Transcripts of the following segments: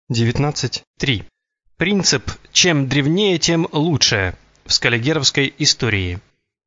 19.3. Принцип «чем древнее, тем лучше» в скаллигеровской истории.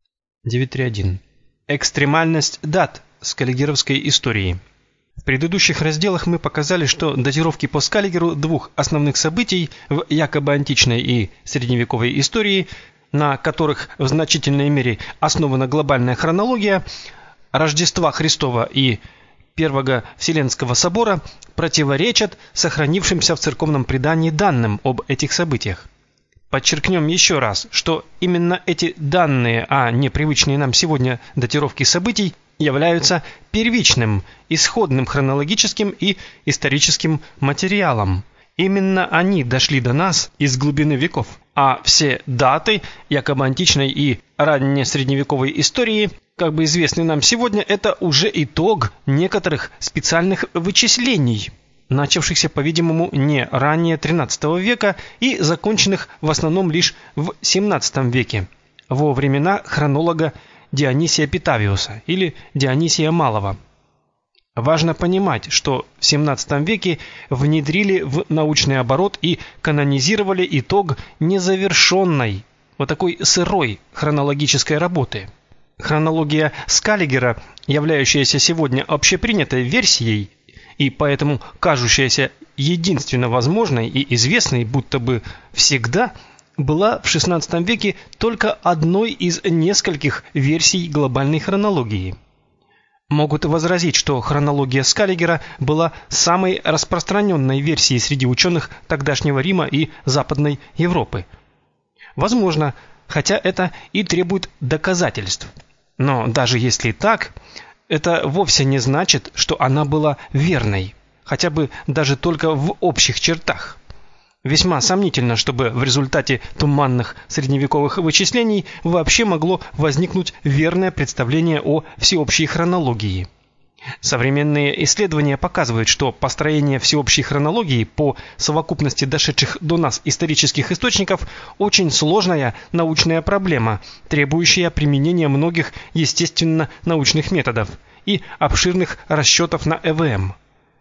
9.3.1. Экстремальность дат скаллигеровской истории. В предыдущих разделах мы показали, что датировки по Скаллигеру двух основных событий в якобы античной и средневековой истории, на которых в значительной мере основана глобальная хронология, Рождества Христова и Первого Вселенского собора, противоречат сохранившимся в церковном предании данным об этих событиях. Подчеркнем еще раз, что именно эти данные, а не привычные нам сегодня датировки событий, являются первичным, исходным хронологическим и историческим материалом. Именно они дошли до нас из глубины веков, а все даты якобы античной и раннесредневековой истории, как бы известны нам сегодня, это уже итог некоторых специальных вычислений, начавшихся, по-видимому, не ранее XIII века и законченных в основном лишь в XVII веке, во времена хронолога Дионисия Питавиуса или Дионисия Малого. Важно понимать, что в XVII веке внедрили в научный оборот и канонизировали итог незавершенной, вот такой сырой хронологической работы. Хронология Скаллигера, являющаяся сегодня общепринятой версией и поэтому кажущаяся единственно возможной и известной будто бы всегда, была в XVI веке только одной из нескольких версий глобальной хронологии. Могут возразить, что хронология Скаллигера была самой распространенной версией среди ученых тогдашнего Рима и Западной Европы. Возможно, хотя это и требует доказательств. Но даже если так, это вовсе не значит, что она была верной, хотя бы даже только в общих чертах. Весьма сомнительно, чтобы в результате туманных средневековых вычислений вообще могло возникнуть верное представление о всеобщей хронологии. Современные исследования показывают, что построение всеобщей хронологии по совокупности дошедших до нас исторических источников очень сложная научная проблема, требующая применения многих естественно-научных методов и обширных расчетов на ЭВМ.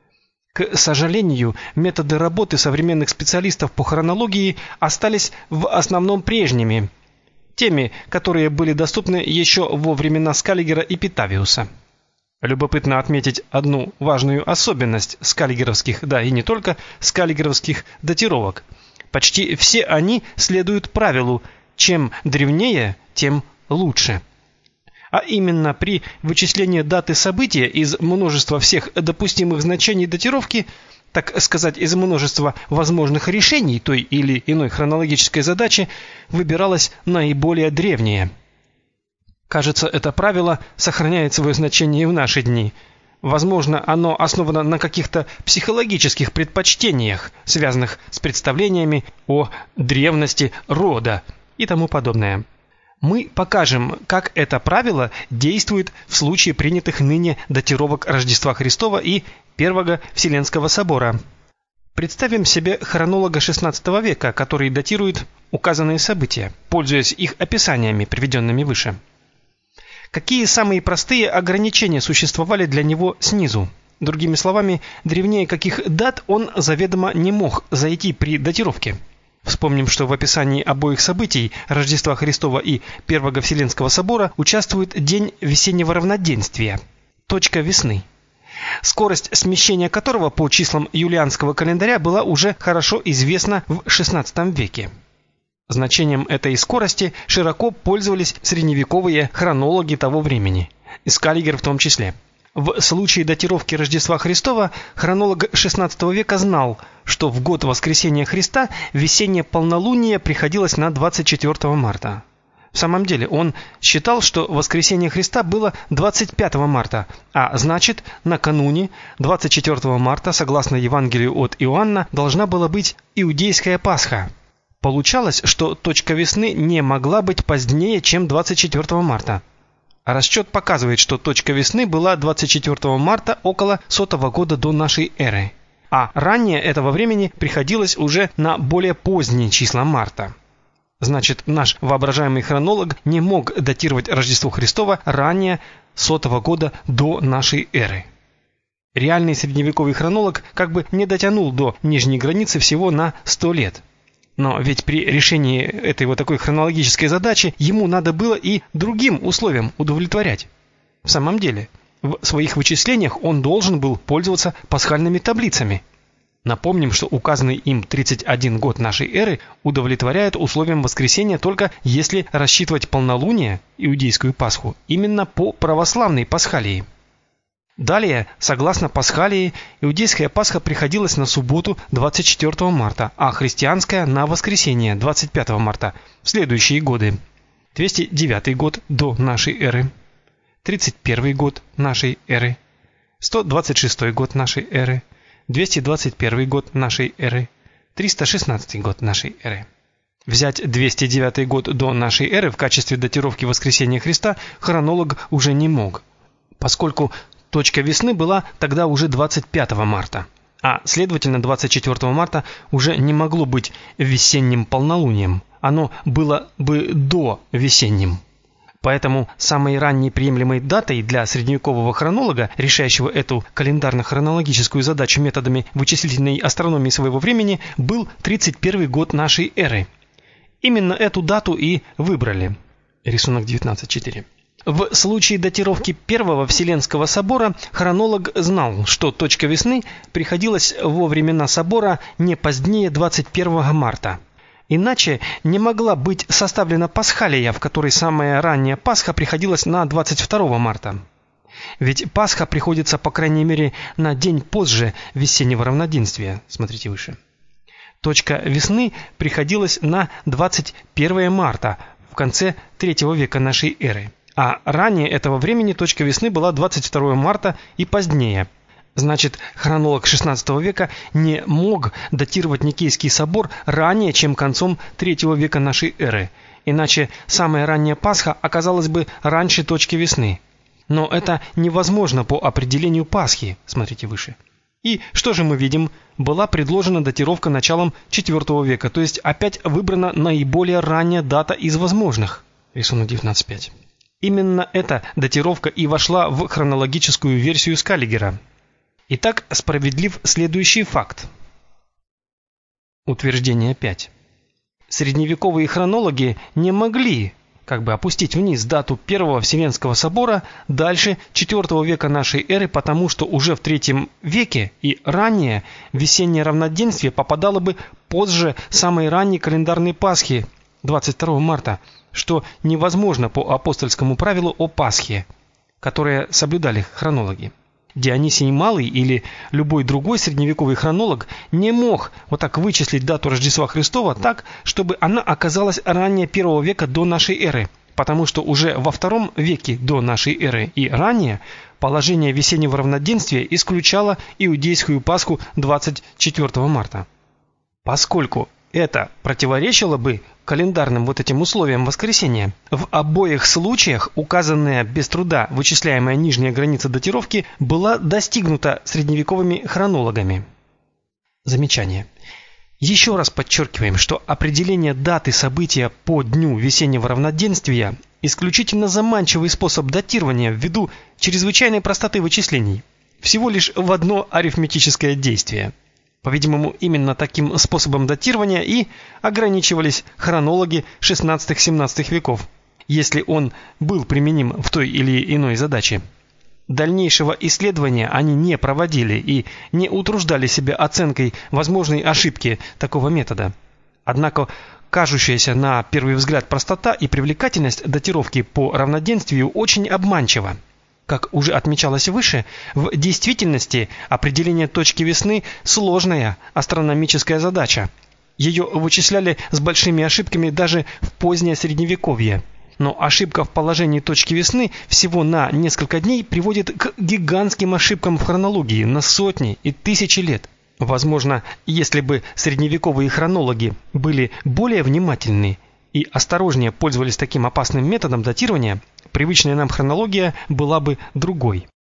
К сожалению, методы работы современных специалистов по хронологии остались в основном прежними, теми, которые были доступны еще во времена Скаллигера и Питавиуса. Любопытно отметить одну важную особенность скаллигеровских, да и не только скаллигеровских датировок. Почти все они следуют правилу «чем древнее, тем лучше». А именно при вычислении даты события из множества всех допустимых значений датировки, так сказать, из множества возможных решений той или иной хронологической задачи, выбиралось наиболее древнее. Кажется, это правило сохраняет свое значение и в наши дни. Возможно, оно основано на каких-то психологических предпочтениях, связанных с представлениями о древности рода и тому подобное. Мы покажем, как это правило действует в случае принятых ныне датировок Рождества Христова и Первого Вселенского собора. Представим себе хронолога XVI века, который датирует указанные события, пользуясь их описаниями, приведенными выше. Какие самые простые ограничения существовали для него снизу? Другими словами, древнее каких дат он заведомо не мог зайти при датировке. Вспомним, что в описании обоих событий, Рождества Христова и Первого Вселенского собора, участвует день весеннего равноденствия, точка весны, скорость смещения которого по числам юлианского календаря была уже хорошо известна в XVI веке. Значением этой скорости широко пользовались средневековые хронологи того времени, и Скаллигер в том числе. В случае датировки Рождества Христова хронолог XVI века знал, что в год воскресения Христа весеннее полнолуние приходилось на 24 марта. В самом деле, он считал, что воскресение Христа было 25 марта, а значит, накануне 24 марта, согласно Евангелию от Иоанна, должна была быть иудейская Пасха. Получалось, что точка весны не могла быть позднее, чем 24 марта. Расчет показывает, что точка весны была 24 марта около 100 года до нашей эры, а ранее этого времени приходилось уже на более поздние числа марта. Значит, наш воображаемый хронолог не мог датировать Рождество Христово ранее 100 года до нашей эры. Реальный средневековый хронолог как бы не дотянул до нижней границы всего на 100 лет. Но ведь при решении этой вот такой хронологической задачи ему надо было и другим условиям удовлетворять. В самом деле, в своих вычислениях он должен был пользоваться пасхальными таблицами. Напомним, что указанный им 31 год нашей эры удовлетворяет условиям воскресения только если рассчитывать полнолуние, иудейскую Пасху, именно по православной Пасхалии. Далее, согласно Пасхалии, иудейская Пасха приходилась на субботу 24 марта, а христианская на воскресенье 25 марта в следующие годы. 209 год до нашей эры, 31 год нашей эры, 126 год нашей эры, 221 год нашей эры, 316 год нашей эры. Взять 209 год до нашей эры в качестве датировки воскресения Христа хронолог уже не мог, поскольку точка весны была тогда уже 25 марта, а следовательно 24 марта уже не могло быть весенним полнолунием, оно было бы до весенним. Поэтому самой ранней приемлемой датой для средневекового хронолога, решающего эту календарно-хронологическую задачу методами вычислительной астрономии своего времени, был 31 год нашей эры. Именно эту дату и выбрали. Рисунок 19.4. В случае датировки Первого Вселенского собора хронолог знал, что точка весны приходилась во времена собора не позднее 21 марта. Иначе не могла быть составлена Пасхалия, в которой самая ранняя Пасха приходилась на 22 марта. Ведь Пасха приходится, по крайней мере, на день позже весеннего равноденствия. Смотрите выше. Точка весны приходилась на 21 марта, в конце III века нашей эры. А ранее этого времени точка весны была 22 марта и позднее. Значит, хронолог XVI века не мог датировать Никейский собор ранее, чем концом III века нашей эры. Иначе самая ранняя Пасха оказалась бы раньше точки весны. Но это невозможно по определению Пасхи, смотрите выше. И что же мы видим? Была предложена датировка началом IV века, то есть опять выбрана наиболее ранняя дата из возможных. Рисунок 19.5. Именно эта датировка и вошла в хронологическую версию Скаллигера. Итак, справедлив следующий факт. Утверждение 5. Средневековые хронологи не могли опустить вниз дату Первого Вселенского собора дальше IV века нашей эры, потому что уже в III веке и ранее весеннее равноденствие попадало бы позже самой ранней календарной Пасхи 22 марта, что невозможно по апостольскому правилу о Пасхе, которое соблюдали хронологи. Дионисий Малый или любой другой средневековый хронолог не мог вот так вычислить дату Рождества Христова так, чтобы она оказалась ранее I века до нашей эры, потому что уже во II веке до нашей эры и ранее положение весеннего равноденствия исключало иудейскую Пасху 24 марта. Поскольку это противоречило бы календарным вот этим условиям воскресения, в обоих случаях указанная без труда вычисляемая нижняя граница датировки была достигнута средневековыми хронологами. Замечание. Еще раз подчеркиваем, что определение даты события по дню весеннего равноденствия исключительно заманчивый способ датирования ввиду чрезвычайной простоты вычислений. Всего лишь в одно арифметическое действие. По-видимому, именно таким способом датирования и ограничивались хронологи XVI-XVII веков, если он был применим в той или иной задаче. Дальнейшего исследования они не проводили и не утруждали себя оценкой возможной ошибки такого метода. Однако кажущаяся на первый взгляд простота и привлекательность датировки по равноденствию очень обманчива. Как уже отмечалось выше, в действительности определение точки весны – сложная астрономическая задача. Ее вычисляли с большими ошибками даже в позднее Средневековье. Но ошибка в положении точки весны всего на несколько дней приводит к гигантским ошибкам в хронологии на сотни и тысячи лет. Возможно, если бы средневековые хронологи были более внимательны и осторожнее пользовались таким опасным методом датирования, привычная нам хронология была бы другой.